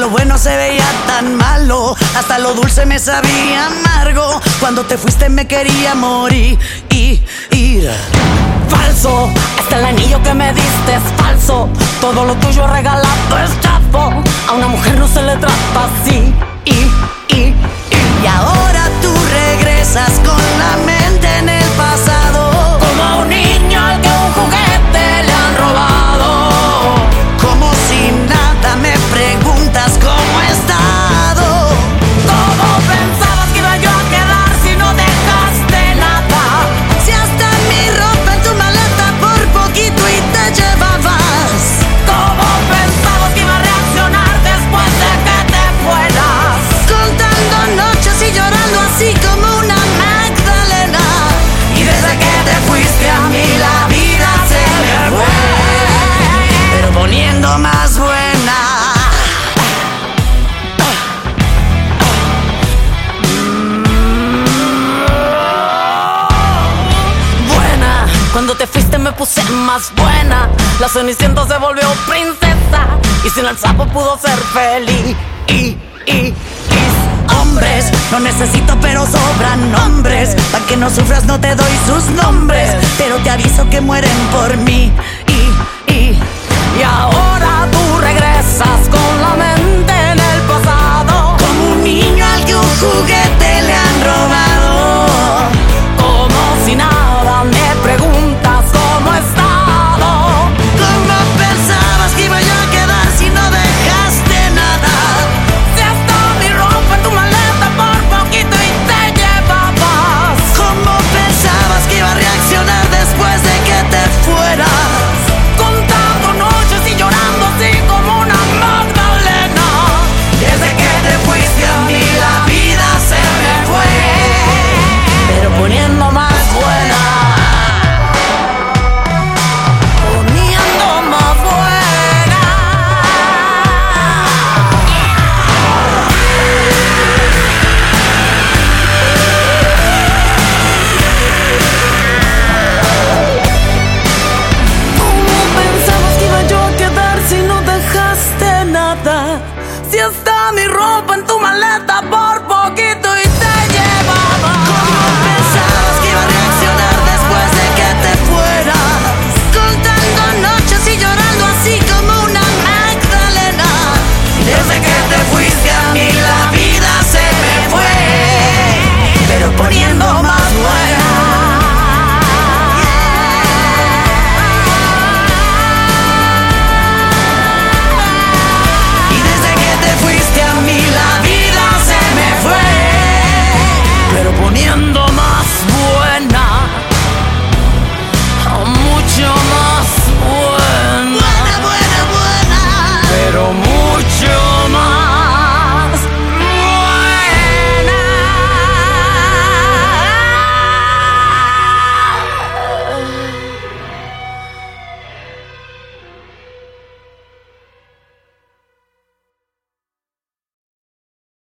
lo bueno se veía tan malo, hasta lo dulce me sabía amargo. Cuando te fuiste me quería morir. Falso, hasta el anillo que me diste es falso. Todo lo tuyo regalado es chafo. A una mujer no se le trata así. Y ahora tú regresas con la mente en el pasado, como a un niño al que un juguete le han robado. como si nada me preguntas cómo he estado. ¿Cómo pensabas que iba yo a quedar si no dejaste nada? Si hasta mi ropa en tu maleta por poquito y te llevabas. ¿Cómo pensabas que iba a reaccionar después de que te fueras? Contando noches y llorando así como una Magdalena. Y desde que te fuiste a mí la vida se me fue, pero poniendo más buena. buena. Cuando te fuiste me puse más buena. La Cenicienta se volvió princesa y sin el sapo pudo ser feliz. Hombres, no necesito pero sobran nombres. Pa' que no sufras no te doy sus nombres, pero te aviso que mueren por mí. Y ahora tú regresas con la mente en el pasado, como un niño al que un juguete le han robado.